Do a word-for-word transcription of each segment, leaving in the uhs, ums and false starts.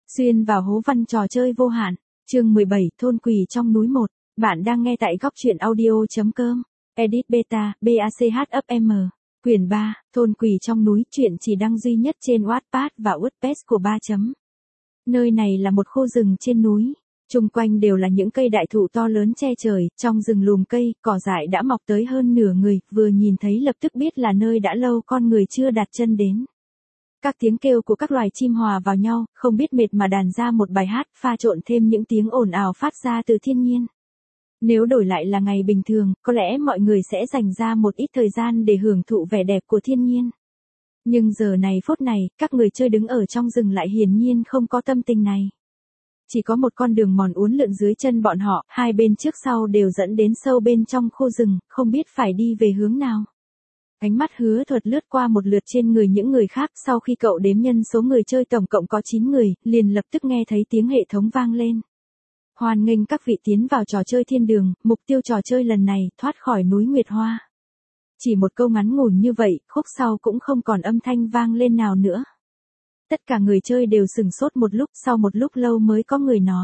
Xuyên vào hố văn trò chơi vô hạn. Chương mười bảy, thôn quỷ trong núi một. Bạn đang nghe tại góc truyện audio.com. Edit Beta, BACHUFM. Quyển ba, thôn quỷ trong núi, truyện chỉ đăng duy nhất trên Wattpad và WordPress của ba chấm. Nơi này là một khu rừng trên núi. Chung quanh đều là những cây đại thụ to lớn che trời, trong rừng lùm cây, cỏ dại đã mọc tới hơn nửa người, vừa nhìn thấy lập tức biết là nơi đã lâu con người chưa đặt chân đến. Các tiếng kêu của các loài chim hòa vào nhau, không biết mệt mà đàn ra một bài hát, pha trộn thêm những tiếng ồn ào phát ra từ thiên nhiên. Nếu đổi lại là ngày bình thường, có lẽ mọi người sẽ dành ra một ít thời gian để hưởng thụ vẻ đẹp của thiên nhiên. Nhưng giờ này phút này, các người chơi đứng ở trong rừng lại hiển nhiên không có tâm tình này. Chỉ có một con đường mòn uốn lượn dưới chân bọn họ, hai bên trước sau đều dẫn đến sâu bên trong khu rừng, không biết phải đi về hướng nào. Ánh mắt Hứa Thuật lướt qua một lượt trên người những người khác, sau khi cậu đếm nhân số người chơi tổng cộng có chín người, liền lập tức nghe thấy tiếng hệ thống vang lên. Hoan nghênh các vị tiến vào trò chơi thiên đường, mục tiêu trò chơi lần này, thoát khỏi núi Nguyệt Hoa. Chỉ một câu ngắn ngủn như vậy, khúc sau cũng không còn âm thanh vang lên nào nữa. Tất cả người chơi đều sửng sốt một lúc, sau một lúc lâu mới có người nói.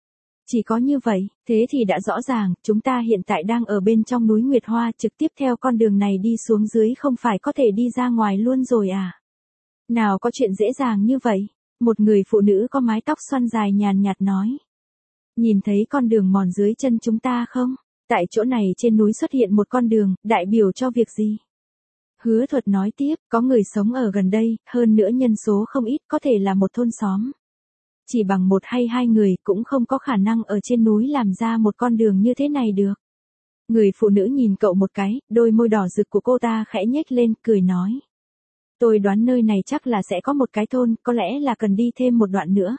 Chỉ có như vậy, thế thì đã rõ ràng, chúng ta hiện tại đang ở bên trong núi Nguyệt Hoa, trực tiếp theo con đường này đi xuống dưới không phải có thể đi ra ngoài luôn rồi à? Nào có chuyện dễ dàng như vậy? Một người phụ nữ có mái tóc xoăn dài nhàn nhạt nói. Nhìn thấy con đường mòn dưới chân chúng ta không? Tại chỗ này trên núi xuất hiện một con đường, đại biểu cho việc gì? Hứa Thuật nói tiếp, có người sống ở gần đây, hơn nữa nhân số không ít, có thể là một thôn xóm. Chỉ bằng một hay hai người cũng không có khả năng ở trên núi làm ra một con đường như thế này được. Người phụ nữ nhìn cậu một cái, đôi môi đỏ rực của cô ta khẽ nhếch lên, cười nói. Tôi đoán nơi này chắc là sẽ có một cái thôn, có lẽ là cần đi thêm một đoạn nữa.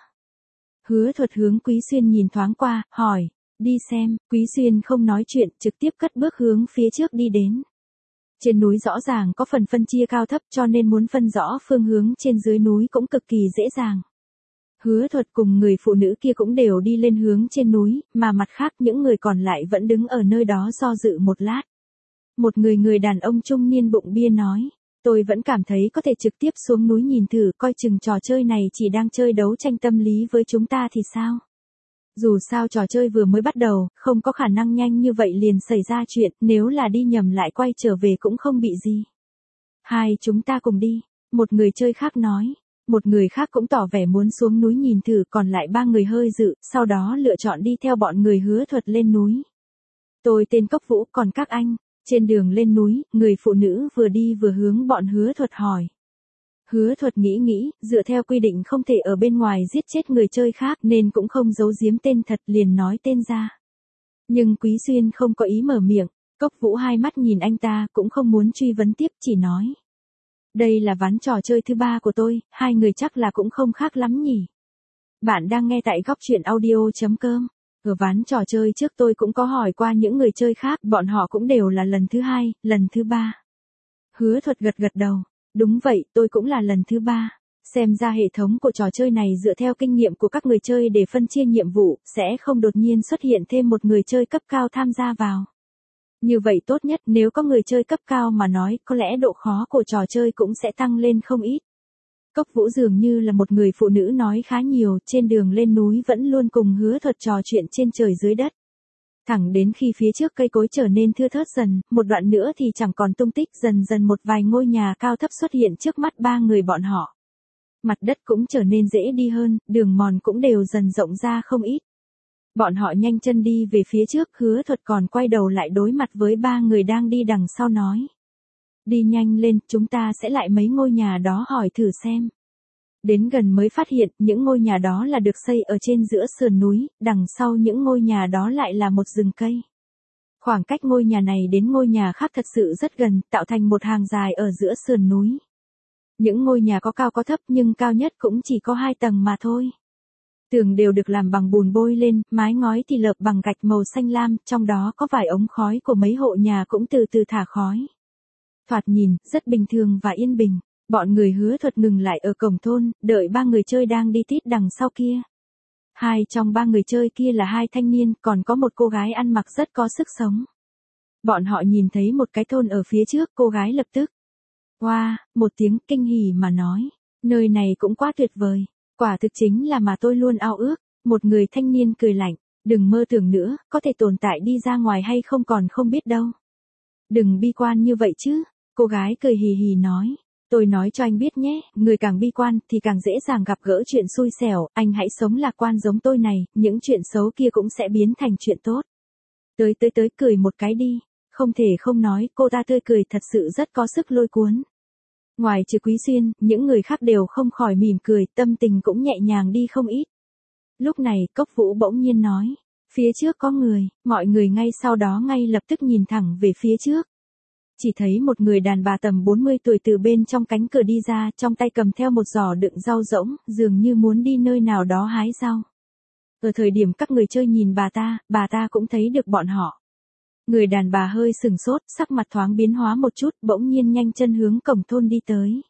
Hứa Thuật hướng Quý Xuyên nhìn thoáng qua, hỏi, đi xem. Quý Xuyên không nói chuyện, trực tiếp cất bước hướng phía trước đi đến. Trên núi rõ ràng có phần phân chia cao thấp cho nên muốn phân rõ phương hướng trên dưới núi cũng cực kỳ dễ dàng. Hứa Thuật cùng người phụ nữ kia cũng đều đi lên hướng trên núi, mà mặt khác những người còn lại vẫn đứng ở nơi đó do dự một lát. Một người người đàn ông trung niên bụng bia nói, tôi vẫn cảm thấy có thể trực tiếp xuống núi nhìn thử, coi chừng trò chơi này chỉ đang chơi đấu tranh tâm lý với chúng ta thì sao? Dù sao trò chơi vừa mới bắt đầu, không có khả năng nhanh như vậy liền xảy ra chuyện, nếu là đi nhầm lại quay trở về cũng không bị gì. Hai chúng ta cùng đi, một người chơi khác nói. Một người khác cũng tỏ vẻ muốn xuống núi nhìn thử, còn lại ba người hơi dự, sau đó lựa chọn đi theo bọn người Hứa Thuật lên núi. Tôi tên Cốc Vũ, còn các anh? Trên đường lên núi, người phụ nữ vừa đi vừa hướng bọn Hứa Thuật hỏi. Hứa Thuật nghĩ nghĩ, dựa theo quy định không thể ở bên ngoài giết chết người chơi khác nên cũng không giấu giếm tên thật, liền nói tên ra. Nhưng Quý Xuyên không có ý mở miệng, Cốc Vũ hai mắt nhìn anh ta cũng không muốn truy vấn tiếp, chỉ nói. Đây là ván trò chơi thứ ba của tôi, hai người chắc là cũng không khác lắm nhỉ. Bạn đang nghe tại góc truyện audio.com. Ở ván trò chơi trước tôi cũng có hỏi qua những người chơi khác, bọn họ cũng đều là lần thứ hai, lần thứ ba. Hứa Thuật gật gật đầu. Đúng vậy, tôi cũng là lần thứ ba. Xem ra hệ thống của trò chơi này dựa theo kinh nghiệm của các người chơi để phân chia nhiệm vụ, sẽ không đột nhiên xuất hiện thêm một người chơi cấp cao tham gia vào. Như vậy tốt nhất, nếu có người chơi cấp cao mà nói, có lẽ độ khó của trò chơi cũng sẽ tăng lên không ít. Cốc Vũ dường như là một người phụ nữ nói khá nhiều, trên đường lên núi vẫn luôn cùng Hứa Thuật trò chuyện trên trời dưới đất. Thẳng đến khi phía trước cây cối trở nên thưa thớt dần, một đoạn nữa thì chẳng còn tung tích, dần dần một vài ngôi nhà cao thấp xuất hiện trước mắt ba người bọn họ. Mặt đất cũng trở nên dễ đi hơn, đường mòn cũng đều dần rộng ra không ít. Bọn họ nhanh chân đi về phía trước, Hứa Thuật còn quay đầu lại đối mặt với ba người đang đi đằng sau nói. Đi nhanh lên, chúng ta sẽ lại mấy ngôi nhà đó hỏi thử xem. Đến gần mới phát hiện, những ngôi nhà đó là được xây ở trên giữa sườn núi, đằng sau những ngôi nhà đó lại là một rừng cây. Khoảng cách ngôi nhà này đến ngôi nhà khác thật sự rất gần, tạo thành một hàng dài ở giữa sườn núi. Những ngôi nhà có cao có thấp nhưng cao nhất cũng chỉ có hai tầng mà thôi. Tường đều được làm bằng bùn bôi lên, mái ngói thì lợp bằng gạch màu xanh lam, trong đó có vài ống khói của mấy hộ nhà cũng từ từ thả khói. Thoạt nhìn, rất bình thường và yên bình. Bọn người Hứa Thuật ngừng lại ở cổng thôn, đợi ba người chơi đang đi tít đằng sau kia. Hai trong ba người chơi kia là hai thanh niên, còn có một cô gái ăn mặc rất có sức sống. Bọn họ nhìn thấy một cái thôn ở phía trước, cô gái lập tức. Wow, một tiếng kinh hỉ mà nói. Nơi này cũng quá tuyệt vời. Quả thực chính là mà tôi luôn ao ước. Một người thanh niên cười lạnh, đừng mơ tưởng nữa, có thể tồn tại đi ra ngoài hay không còn không biết đâu. Đừng bi quan như vậy chứ, cô gái cười hì hì nói. Tôi nói cho anh biết nhé, người càng bi quan thì càng dễ dàng gặp gỡ chuyện xui xẻo, anh hãy sống lạc quan giống tôi này, những chuyện xấu kia cũng sẽ biến thành chuyện tốt. Tới tới tới cười một cái đi, không thể không nói, cô ta tươi cười thật sự rất có sức lôi cuốn. Ngoài trừ Quý Xuyên, những người khác đều không khỏi mỉm cười, tâm tình cũng nhẹ nhàng đi không ít. Lúc này, Cốc Vũ bỗng nhiên nói, phía trước có người, mọi người ngay sau đó ngay lập tức nhìn thẳng về phía trước. Chỉ thấy một người đàn bà tầm bốn mươi tuổi từ bên trong cánh cửa đi ra, trong tay cầm theo một giỏ đựng rau rỗng, dường như muốn đi nơi nào đó hái rau. Ở thời điểm các người chơi nhìn bà ta, bà ta cũng thấy được bọn họ. Người đàn bà hơi sừng sốt, sắc mặt thoáng biến hóa một chút, bỗng nhiên nhanh chân hướng cổng thôn đi tới.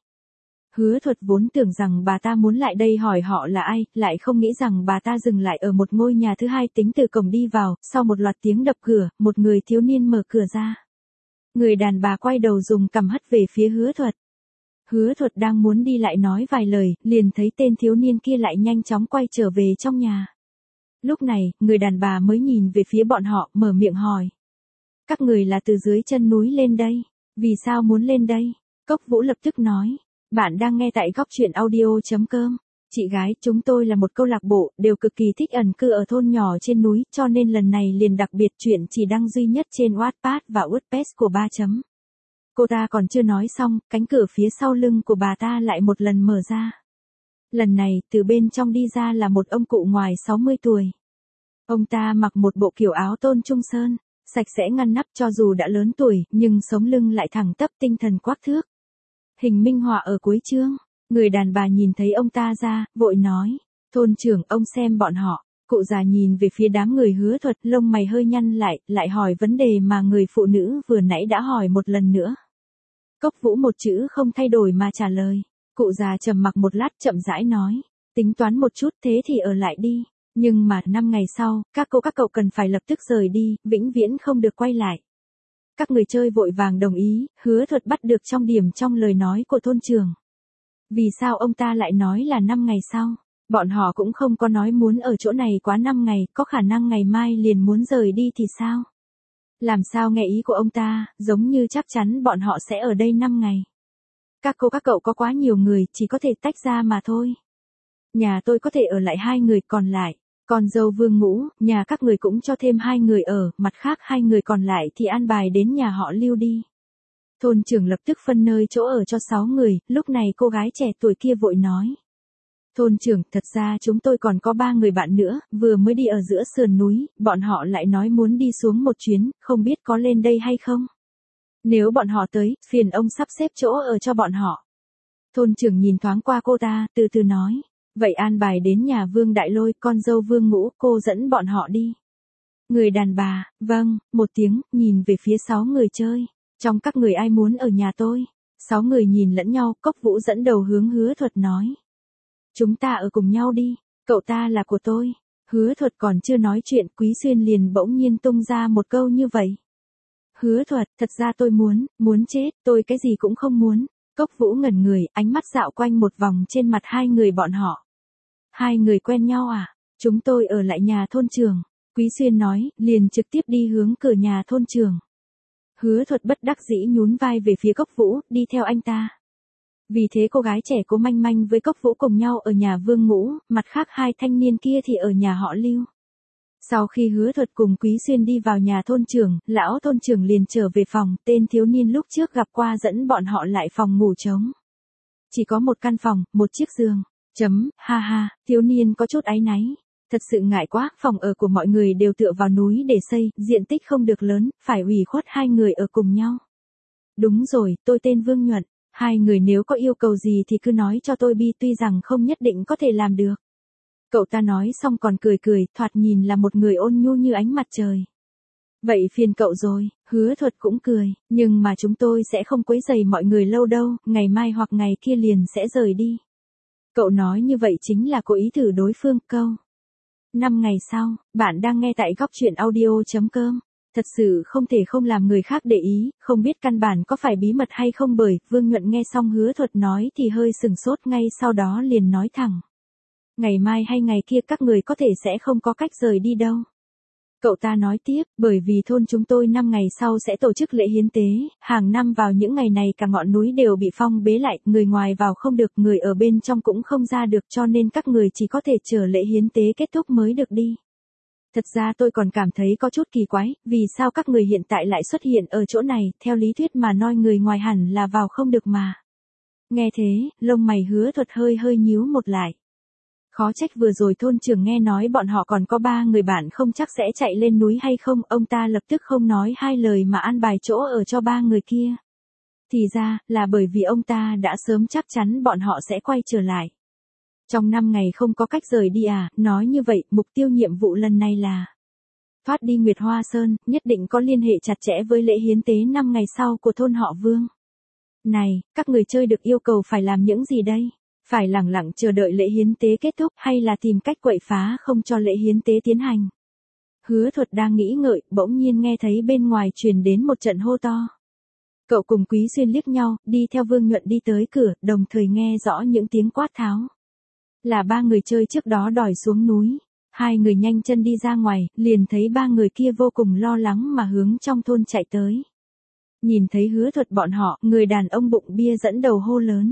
Hứa Thuật vốn tưởng rằng bà ta muốn lại đây hỏi họ là ai, lại không nghĩ rằng bà ta dừng lại ở một ngôi nhà thứ hai tính từ cổng đi vào, sau một loạt tiếng đập cửa, một người thiếu niên mở cửa ra. Người đàn bà quay đầu dùng cằm hất về phía Hứa Thuật. Hứa Thuật đang muốn đi lại nói vài lời, liền thấy tên thiếu niên kia lại nhanh chóng quay trở về trong nhà. Lúc này, người đàn bà mới nhìn về phía bọn họ, mở miệng hỏi. Các người là từ dưới chân núi lên đây, vì sao muốn lên đây? Cốc Vũ lập tức nói. Bạn đang nghe tại góc truyện audio chấm com. Chị gái, chúng tôi là một câu lạc bộ, đều cực kỳ thích ẩn cư ở thôn nhỏ trên núi, cho nên lần này liền đặc biệt chuyện chỉ đăng duy nhất trên Wattpad và WordPress của ba chấm. Cô ta còn chưa nói xong, cánh cửa phía sau lưng của bà ta lại một lần mở ra. Lần này, từ bên trong đi ra là một ông cụ ngoài sáu mươi tuổi. Ông ta mặc một bộ kiểu áo tôn trung sơn, sạch sẽ ngăn nắp cho dù đã lớn tuổi, nhưng sống lưng lại thẳng tắp tinh thần quắc thước. Hình minh họa ở cuối chương, người đàn bà nhìn thấy ông ta ra, vội nói, thôn trưởng ông xem bọn họ, cụ già nhìn về phía đám người Hứa Thuật, lông mày hơi nhăn lại, lại hỏi vấn đề mà người phụ nữ vừa nãy đã hỏi một lần nữa. Cốc Vũ một chữ không thay đổi mà trả lời, cụ già trầm mặc một lát chậm rãi nói, tính toán một chút thế thì ở lại đi, nhưng mà năm ngày sau, các cô các cậu cần phải lập tức rời đi, vĩnh viễn không được quay lại. Các người chơi vội vàng đồng ý, Hứa Thuật bắt được trong điểm trong lời nói của thôn trưởng. Vì sao ông ta lại nói là năm ngày sau? Bọn họ cũng không có nói muốn ở chỗ này quá năm ngày, có khả năng ngày mai liền muốn rời đi thì sao? Làm sao nghe ý của ông ta, giống như chắc chắn bọn họ sẽ ở đây năm ngày. Các cô các cậu có quá nhiều người, chỉ có thể tách ra mà thôi. Nhà tôi có thể ở lại hai người còn lại. Còn dâu Vương Ngũ, nhà các người cũng cho thêm hai người ở, mặt khác hai người còn lại thì an bài đến nhà họ Lưu đi. Thôn trưởng lập tức phân nơi chỗ ở cho sáu người, lúc này cô gái trẻ tuổi kia vội nói. Thôn trưởng, thật ra chúng tôi còn có ba người bạn nữa, vừa mới đi ở giữa sườn núi, bọn họ lại nói muốn đi xuống một chuyến, không biết có lên đây hay không. Nếu bọn họ tới, phiền ông sắp xếp chỗ ở cho bọn họ. Thôn trưởng nhìn thoáng qua cô ta, từ từ nói. Vậy an bài đến nhà Vương Đại Lôi, con dâu Vương Ngũ, cô dẫn bọn họ đi. Người đàn bà, vâng, một tiếng, nhìn về phía sáu người chơi. Trong các người ai muốn ở nhà tôi? Sáu người nhìn lẫn nhau, Cốc Vũ dẫn đầu hướng Hứa Thuật nói. Chúng ta ở cùng nhau đi, cậu ta là của tôi. Hứa Thuật còn chưa nói chuyện, Quý Xuyên liền bỗng nhiên tung ra một câu như vậy. Hứa Thuật, thật ra tôi muốn, muốn chết, tôi cái gì cũng không muốn. Cốc Vũ ngẩn người, ánh mắt dạo quanh một vòng trên mặt hai người bọn họ. Hai người quen nhau à? Chúng tôi ở lại nhà thôn trưởng. Quý Xuyên nói, liền trực tiếp đi hướng cửa nhà thôn trưởng. Hứa Thuật bất đắc dĩ nhún vai về phía Cốc Vũ, đi theo anh ta. Vì thế cô gái trẻ Cố Manh Manh với Cốc Vũ cùng nhau ở nhà Vương Ngũ, mặt khác hai thanh niên kia thì ở nhà họ Lưu. Sau khi Hứa Thuật cùng Quý Xuyên đi vào nhà thôn trưởng, lão thôn trưởng liền trở về phòng, tên thiếu niên lúc trước gặp qua dẫn bọn họ lại phòng ngủ trống. Chỉ có một căn phòng, một chiếc giường. Chấm, ha ha, thiếu niên có chút áy náy. Thật sự ngại quá, phòng ở của mọi người đều tựa vào núi để xây, diện tích không được lớn, phải ủy khuất hai người ở cùng nhau. Đúng rồi, tôi tên Vương Nhuận, hai người nếu có yêu cầu gì thì cứ nói cho tôi bi, tuy rằng không nhất định có thể làm được. Cậu ta nói xong còn cười cười, thoạt nhìn là một người ôn nhu như ánh mặt trời. Vậy phiền cậu rồi, Hứa Thuật cũng cười, nhưng mà chúng tôi sẽ không quấy rầy mọi người lâu đâu, ngày mai hoặc ngày kia liền sẽ rời đi. Cậu nói như vậy chính là cố ý thử đối phương. Câu năm ngày sau, bạn đang nghe tại góc truyện audio chấm com. Thật sự không thể không làm người khác để ý, không biết căn bản có phải bí mật hay không, bởi Vương Nhuận nghe xong Hứa Thuật nói thì hơi sừng sốt, ngay sau đó liền nói thẳng. Ngày mai hay ngày kia các người có thể sẽ không có cách rời đi đâu. Cậu ta nói tiếp, bởi vì thôn chúng tôi năm ngày sau sẽ tổ chức lễ hiến tế, hàng năm vào những ngày này cả ngọn núi đều bị phong bế lại, người ngoài vào không được, người ở bên trong cũng không ra được, cho nên các người chỉ có thể chờ lễ hiến tế kết thúc mới được đi. Thật ra tôi còn cảm thấy có chút kỳ quái, vì sao các người hiện tại lại xuất hiện ở chỗ này, theo lý thuyết mà nói người ngoài hẳn là vào không được mà. Nghe thế, lông mày Hứa Thuật hơi hơi nhíu một lại. Khó trách vừa rồi thôn trưởng nghe nói bọn họ còn có ba người bạn không chắc sẽ chạy lên núi hay không, ông ta lập tức không nói hai lời mà an bài chỗ ở cho ba người kia. Thì ra, là bởi vì ông ta đã sớm chắc chắn bọn họ sẽ quay trở lại. Trong năm ngày không có cách rời đi à, nói như vậy, mục tiêu nhiệm vụ lần này là thoát đi Nguyệt Hoa Sơn, nhất định có liên hệ chặt chẽ với lễ hiến tế năm ngày sau của thôn họ Vương. Này, các người chơi được yêu cầu phải làm những gì đây? Phải lẳng lặng chờ đợi lễ hiến tế kết thúc hay là tìm cách quậy phá không cho lễ hiến tế tiến hành? Hứa Thuật đang nghĩ ngợi, bỗng nhiên nghe thấy bên ngoài truyền đến một trận hô to. Cậu cùng Quý Xuyên liếc nhau, đi theo Vương Nhuận đi tới cửa, đồng thời nghe rõ những tiếng quát tháo. Là ba người chơi trước đó đòi xuống núi. Hai người nhanh chân đi ra ngoài, liền thấy ba người kia vô cùng lo lắng mà hướng trong thôn chạy tới. Nhìn thấy Hứa Thuật bọn họ, người đàn ông bụng bia dẫn đầu hô lớn.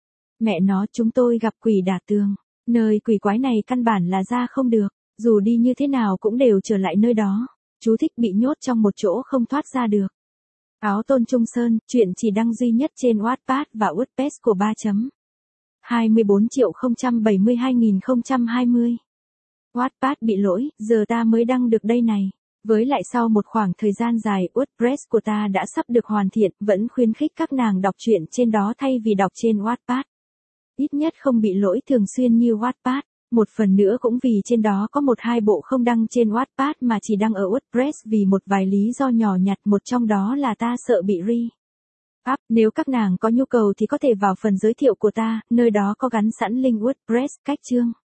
Mẹ nó, chúng tôi gặp quỷ đả tường. Nơi quỷ quái này căn bản là ra không được, dù đi như thế nào cũng đều trở lại nơi đó. Chú thích bị nhốt trong một chỗ không thoát ra được. Áo Tôn Trung Sơn, chuyện chỉ đăng duy nhất trên Wattpad và WordPress của ba chấm hai mươi bốn triệu không trăm bảy mươi hai nghìn không trăm hai mươi. Wattpad bị lỗi, giờ ta mới đăng được đây này. Với lại sau một khoảng thời gian dài, WordPress của ta đã sắp được hoàn thiện, vẫn khuyến khích các nàng đọc truyện trên đó thay vì đọc trên Wattpad. Ít nhất không bị lỗi thường xuyên như Wattpad. Một phần nữa cũng vì trên đó có một hai bộ không đăng trên Wattpad mà chỉ đăng ở WordPress vì một vài lý do nhỏ nhặt, một trong đó là ta sợ bị re-up. Nếu các nàng có nhu cầu thì có thể vào phần giới thiệu của ta, nơi đó có gắn sẵn link WordPress, cách chương.